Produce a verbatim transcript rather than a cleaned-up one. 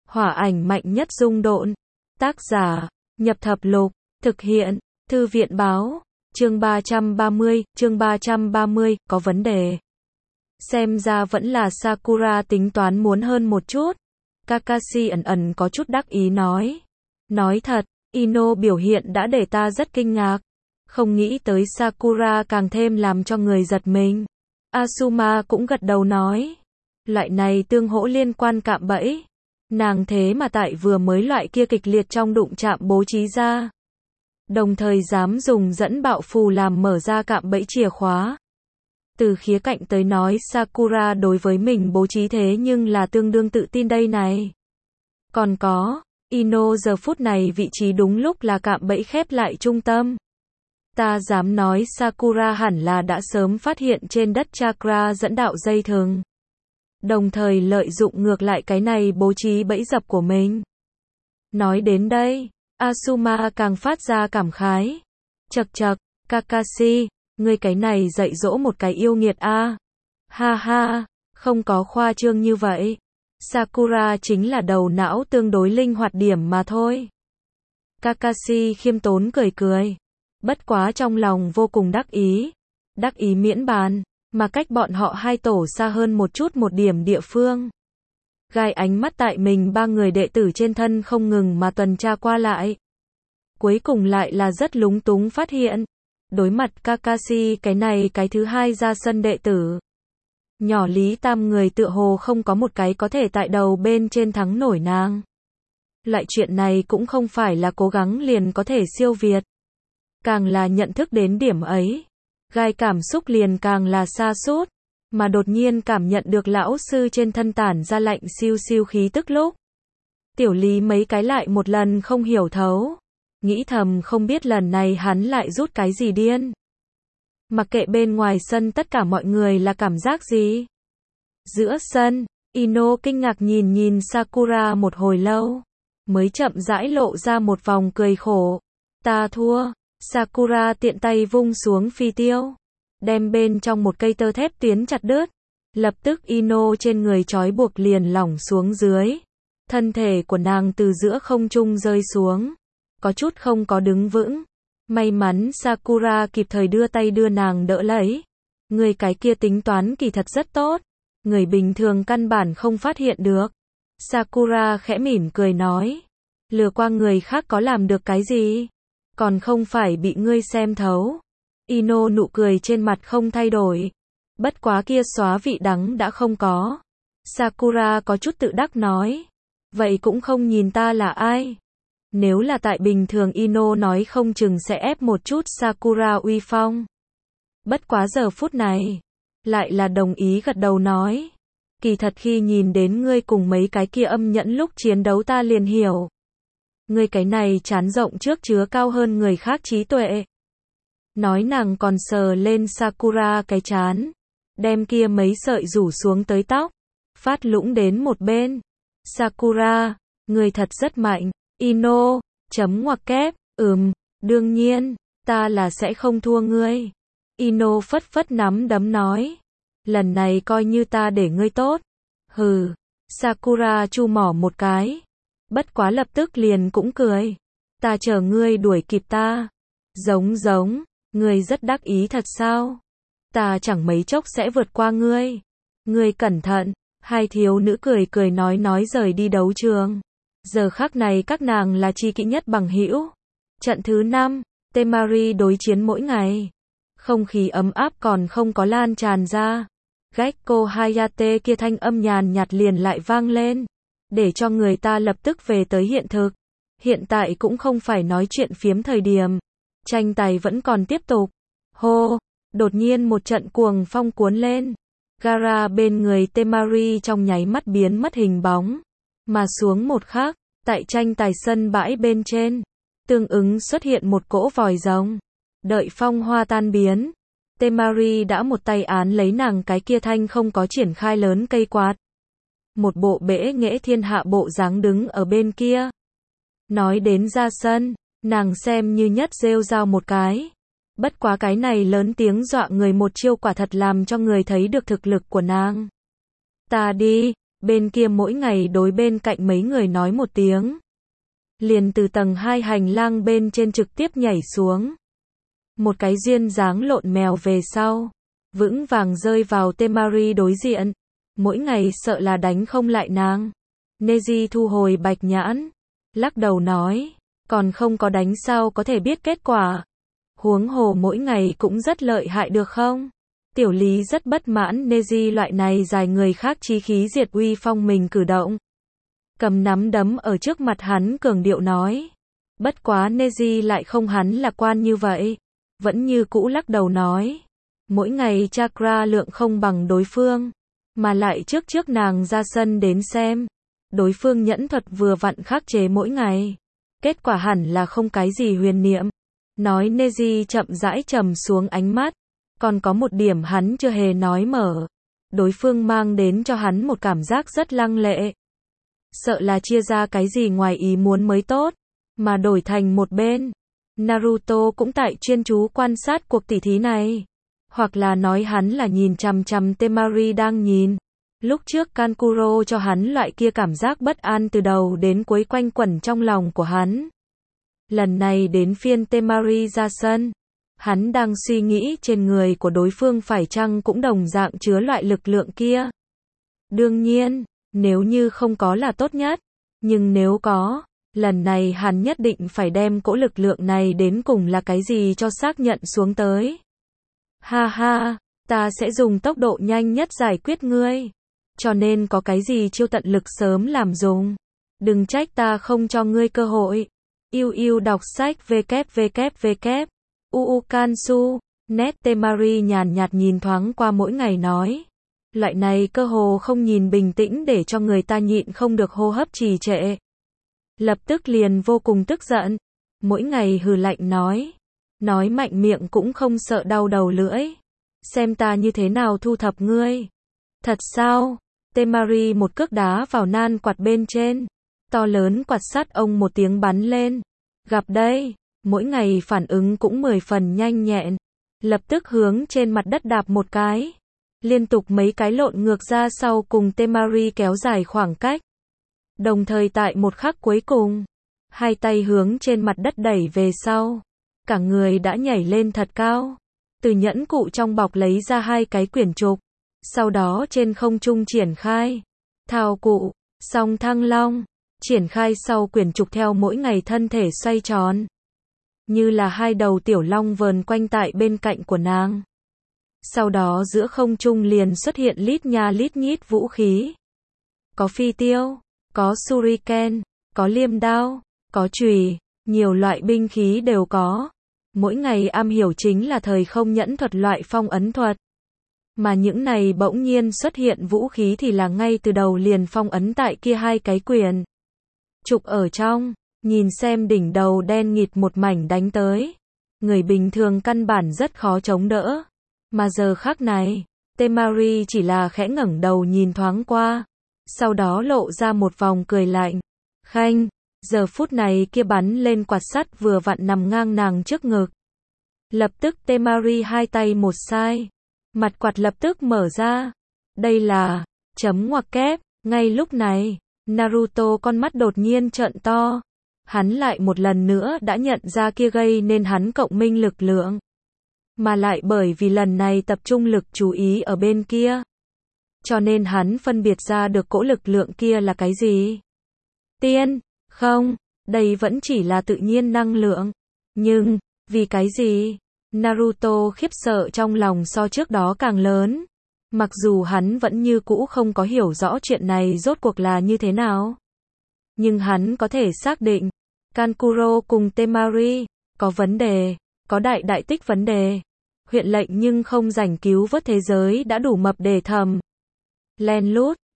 Hỏa ảnh mạnh nhất dung độn. Tác giả, Nhập Thập Lục. Thực hiện, Thư viện báo. Chương ba trăm ba mươi, chương ba trăm ba mươi, có vấn đề. Xem ra vẫn là Sakura tính toán muốn hơn một chút. Kakashi ẩn ẩn có chút đắc ý nói. Nói thật, Ino biểu hiện đã để ta rất kinh ngạc. Không nghĩ tới Sakura càng thêm làm cho người giật mình. Asuma cũng gật đầu nói. Loại này tương hỗ liên quan cạm bẫy. Nàng thế mà tại vừa mới loại kia kịch liệt trong đụng chạm bố trí ra. Đồng thời dám dùng dẫn bạo phù làm mở ra cạm bẫy chìa khóa. Từ khía cạnh tới nói Sakura đối với mình bố trí thế nhưng là tương đương tự tin đây này. Còn có, Ino giờ phút này vị trí đúng lúc là cạm bẫy khép lại trung tâm. Ta dám nói Sakura hẳn là đã sớm phát hiện trên đất chakra dẫn đạo dây thừng. Đồng thời lợi dụng ngược lại cái này bố trí bẫy dập của mình. Nói đến đây, Asuma càng phát ra cảm khái. Chậc chậc, Kakashi, ngươi cái này dạy dỗ một cái yêu nghiệt a. Ha ha, không có khoa trương như vậy. Sakura chính là đầu não tương đối linh hoạt điểm mà thôi. Kakashi khiêm tốn cười cười. Bất quá trong lòng vô cùng đắc ý. Đắc ý miễn bàn, mà cách bọn họ hai tổ xa hơn một chút một điểm địa phương. Gai ánh mắt tại mình ba người đệ tử trên thân không ngừng mà tuần tra qua lại. Cuối cùng lại là rất lúng túng phát hiện. Đối mặt Kakashi cái này cái thứ hai ra sân đệ tử. Nhỏ Lý Tam người tựa hồ không có một cái có thể tại đầu bên trên thắng nổi nàng. Loại chuyện này cũng không phải là cố gắng liền có thể siêu việt. Càng là nhận thức đến điểm ấy. Gai cảm xúc liền càng là xa sút mà đột nhiên cảm nhận được lão sư trên thân tản ra lạnh siêu siêu khí tức lúc. Tiểu Lý mấy cái lại một lần không hiểu thấu. Nghĩ thầm không biết lần này hắn lại rút cái gì điên. Mặc kệ bên ngoài sân tất cả mọi người là cảm giác gì. Giữa sân, Ino kinh ngạc nhìn nhìn Sakura một hồi lâu. Mới chậm rãi lộ ra một vòng cười khổ. Ta thua. Sakura tiện tay vung xuống phi tiêu. Đem bên trong một cây tơ thép tiến chặt đứt. Lập tức Ino trên người trói buộc liền lỏng xuống dưới. Thân thể của nàng từ giữa không trung rơi xuống. Có chút không có đứng vững. May mắn Sakura kịp thời đưa tay đưa nàng đỡ lấy. Người cái kia tính toán kỳ thật rất tốt. Người bình thường căn bản không phát hiện được. Sakura khẽ mỉm cười nói. Lừa qua người khác có làm được cái gì? Còn không phải bị ngươi xem thấu. Ino nụ cười trên mặt không thay đổi. Bất quá kia xóa vị đắng đã không có. Sakura có chút tự đắc nói. Vậy cũng không nhìn ta là ai. Nếu là tại bình thường Ino nói không chừng sẽ ép một chút Sakura uy phong. Bất quá giờ phút này. Lại là đồng ý gật đầu nói. Kỳ thật khi nhìn đến ngươi cùng mấy cái kia âm nhẫn lúc chiến đấu ta liền hiểu. Ngươi cái này chán rộng trước chứa cao hơn người khác trí tuệ. Nói nàng còn sờ lên Sakura cái chán. Đem kia mấy sợi rủ xuống tới tóc. Phát lũng đến một bên. Sakura, ngươi thật rất mạnh. Ino, chấm ngoặc kép, ừm, đương nhiên, ta là sẽ không thua ngươi. Ino phất phất nắm đấm nói. Lần này coi như ta để ngươi tốt. Hừ, Sakura chu mỏ một cái. Bất quá lập tức liền cũng cười. Ta chờ ngươi đuổi kịp ta. Giống giống, ngươi rất đắc ý thật sao? Ta chẳng mấy chốc sẽ vượt qua ngươi. Ngươi cẩn thận, hai thiếu nữ cười cười nói nói rời đi đấu trường. Giờ khắc này các nàng là tri kỷ nhất bằng hữu. Trận thứ năm, Temari đối chiến mỗi ngày. Không khí ấm áp còn không có lan tràn ra. Gekko Hayate kia thanh âm nhàn nhạt liền lại vang lên. Để cho người ta lập tức về tới hiện thực. Hiện tại cũng không phải nói chuyện phiếm thời điểm. Tranh tài vẫn còn tiếp tục. Hô, đột nhiên một trận cuồng phong cuốn lên. Gaara bên người Temari trong nháy mắt biến mất hình bóng. Mà xuống một khắc, tại tranh tài sân bãi bên trên, tương ứng xuất hiện một cỗ vòi rồng. Đợi phong hoa tan biến, Temari đã một tay án lấy nàng cái kia thanh không có triển khai lớn cây quạt. Một bộ bẽ nghệ thiên hạ bộ dáng đứng ở bên kia. Nói đến ra sân, nàng xem như nhất rêu rao một cái. Bất quá cái này lớn tiếng dọa người một chiêu quả thật làm cho người thấy được thực lực của nàng. Ta đi, Bên kia mỗi ngày đối bên cạnh mấy người nói một tiếng. Liền từ tầng hai hành lang bên trên trực tiếp nhảy xuống. Một cái duyên dáng lộn mèo về sau. Vững vàng rơi vào Temari đối diện. Mỗi ngày sợ là đánh không lại nàng. Neji thu hồi bạch nhãn. Lắc đầu nói. Còn không có đánh sao có thể biết kết quả. Huống hồ mỗi ngày cũng rất lợi hại được không? Tiểu Lý rất bất mãn Neji loại này dài người khác chí khí diệt uy phong mình cử động. Cầm nắm đấm ở trước mặt hắn cường điệu nói. Bất quá Neji lại không hắn lạc quan như vậy. Vẫn như cũ lắc đầu nói. Mỗi ngày chakra lượng không bằng đối phương. Mà lại trước trước nàng ra sân đến xem. Đối phương nhẫn thuật vừa vặn khắc chế mỗi ngày. Kết quả hẳn là không cái gì huyền niệm. Nói Neji chậm rãi trầm xuống ánh mắt. Còn có một điểm hắn chưa hề nói mở. Đối phương mang đến cho hắn một cảm giác rất lăng lệ. Sợ là chia ra cái gì ngoài ý muốn mới tốt. Mà đổi thành một bên. Naruto cũng tại chuyên chú quan sát cuộc tỉ thí này. Hoặc là nói hắn là nhìn chằm chằm Temari đang nhìn. Lúc trước Kankuro cho hắn loại kia cảm giác bất an từ đầu đến cuối quanh quẩn trong lòng của hắn. Lần này đến phiên Temari ra sân. Hắn đang suy nghĩ trên người của đối phương phải chăng cũng đồng dạng chứa loại lực lượng kia. Đương nhiên, nếu như không có là tốt nhất. Nhưng nếu có, lần này hắn nhất định phải đem cỗ lực lượng này đến cùng là cái gì cho xác nhận xuống tới. Ha ha, ta sẽ dùng tốc độ nhanh nhất giải quyết ngươi. Cho nên có cái gì chiêu tận lực sớm làm dùng. Đừng trách ta không cho ngươi cơ hội. Yêu yêu đọc sách www. Uu Kansu, nét Temari nhàn nhạt nhìn thoáng qua mỗi ngày nói. Loại này cơ hồ không nhìn bình tĩnh để cho người ta nhịn không được hô hấp trì trệ. Lập tức liền vô cùng tức giận. Mỗi ngày hừ lạnh nói. Nói mạnh miệng cũng không sợ đau đầu lưỡi. Xem ta như thế nào thu thập ngươi. Thật sao? Temari một cước đá vào nan quạt bên trên. To lớn quạt sắt ông một tiếng bắn lên. Gặp đây. Mỗi ngày phản ứng cũng mười phần nhanh nhẹn. Lập tức hướng trên mặt đất đạp một cái. Liên tục mấy cái lộn ngược ra sau cùng Temari kéo dài khoảng cách. Đồng thời tại một khắc cuối cùng. Hai tay hướng trên mặt đất đẩy về sau. Cả người đã nhảy lên thật cao. Từ nhẫn cụ trong bọc lấy ra hai cái quyển trục. Sau đó trên không trung triển khai. Thao cụ, song thăng long. Triển khai sau quyển trục theo mỗi ngày thân thể xoay tròn. Như là hai đầu tiểu long vờn quanh tại bên cạnh của nàng. Sau đó giữa không trung liền xuất hiện lít nha lít nhít vũ khí. Có phi tiêu, có shuriken, có liêm đao, có chùy, nhiều loại binh khí đều có. Mỗi ngày am hiểu chính là thời không nhẫn thuật loại phong ấn thuật. Mà những này bỗng nhiên xuất hiện vũ khí thì là ngay từ đầu liền phong ấn tại kia hai cái quyển trục ở trong. Nhìn xem đỉnh đầu đen nghịt một mảnh đánh tới. Người bình thường căn bản rất khó chống đỡ. Mà giờ khắc này, Temari chỉ là khẽ ngẩng đầu nhìn thoáng qua. Sau đó lộ ra một vòng cười lạnh. Khanh, giờ phút này kia bắn lên quạt sắt vừa vặn nằm ngang nàng trước ngực. Lập tức Temari hai tay một sai. Mặt quạt lập tức mở ra. Đây là chấm ngoặc kép. Ngay lúc này, Naruto con mắt đột nhiên trợn to. Hắn lại một lần nữa đã nhận ra kia gây nên hắn cộng minh lực lượng. Mà lại bởi vì lần này tập trung lực chú ý ở bên kia. Cho nên hắn phân biệt ra được cỗ lực lượng kia là cái gì. Tiên, không, đây vẫn chỉ là tự nhiên năng lượng. Nhưng, vì cái gì? Naruto khiếp sợ trong lòng so trước đó càng lớn. Mặc dù hắn vẫn như cũ không có hiểu rõ chuyện này rốt cuộc là như thế nào. Nhưng hắn có thể xác định. Kankuro cùng Temari, có vấn đề, có đại đại tích vấn đề. Huyện lệnh nhưng không rảnh cứu vớt thế giới đã đủ mập để thầm. Len lút,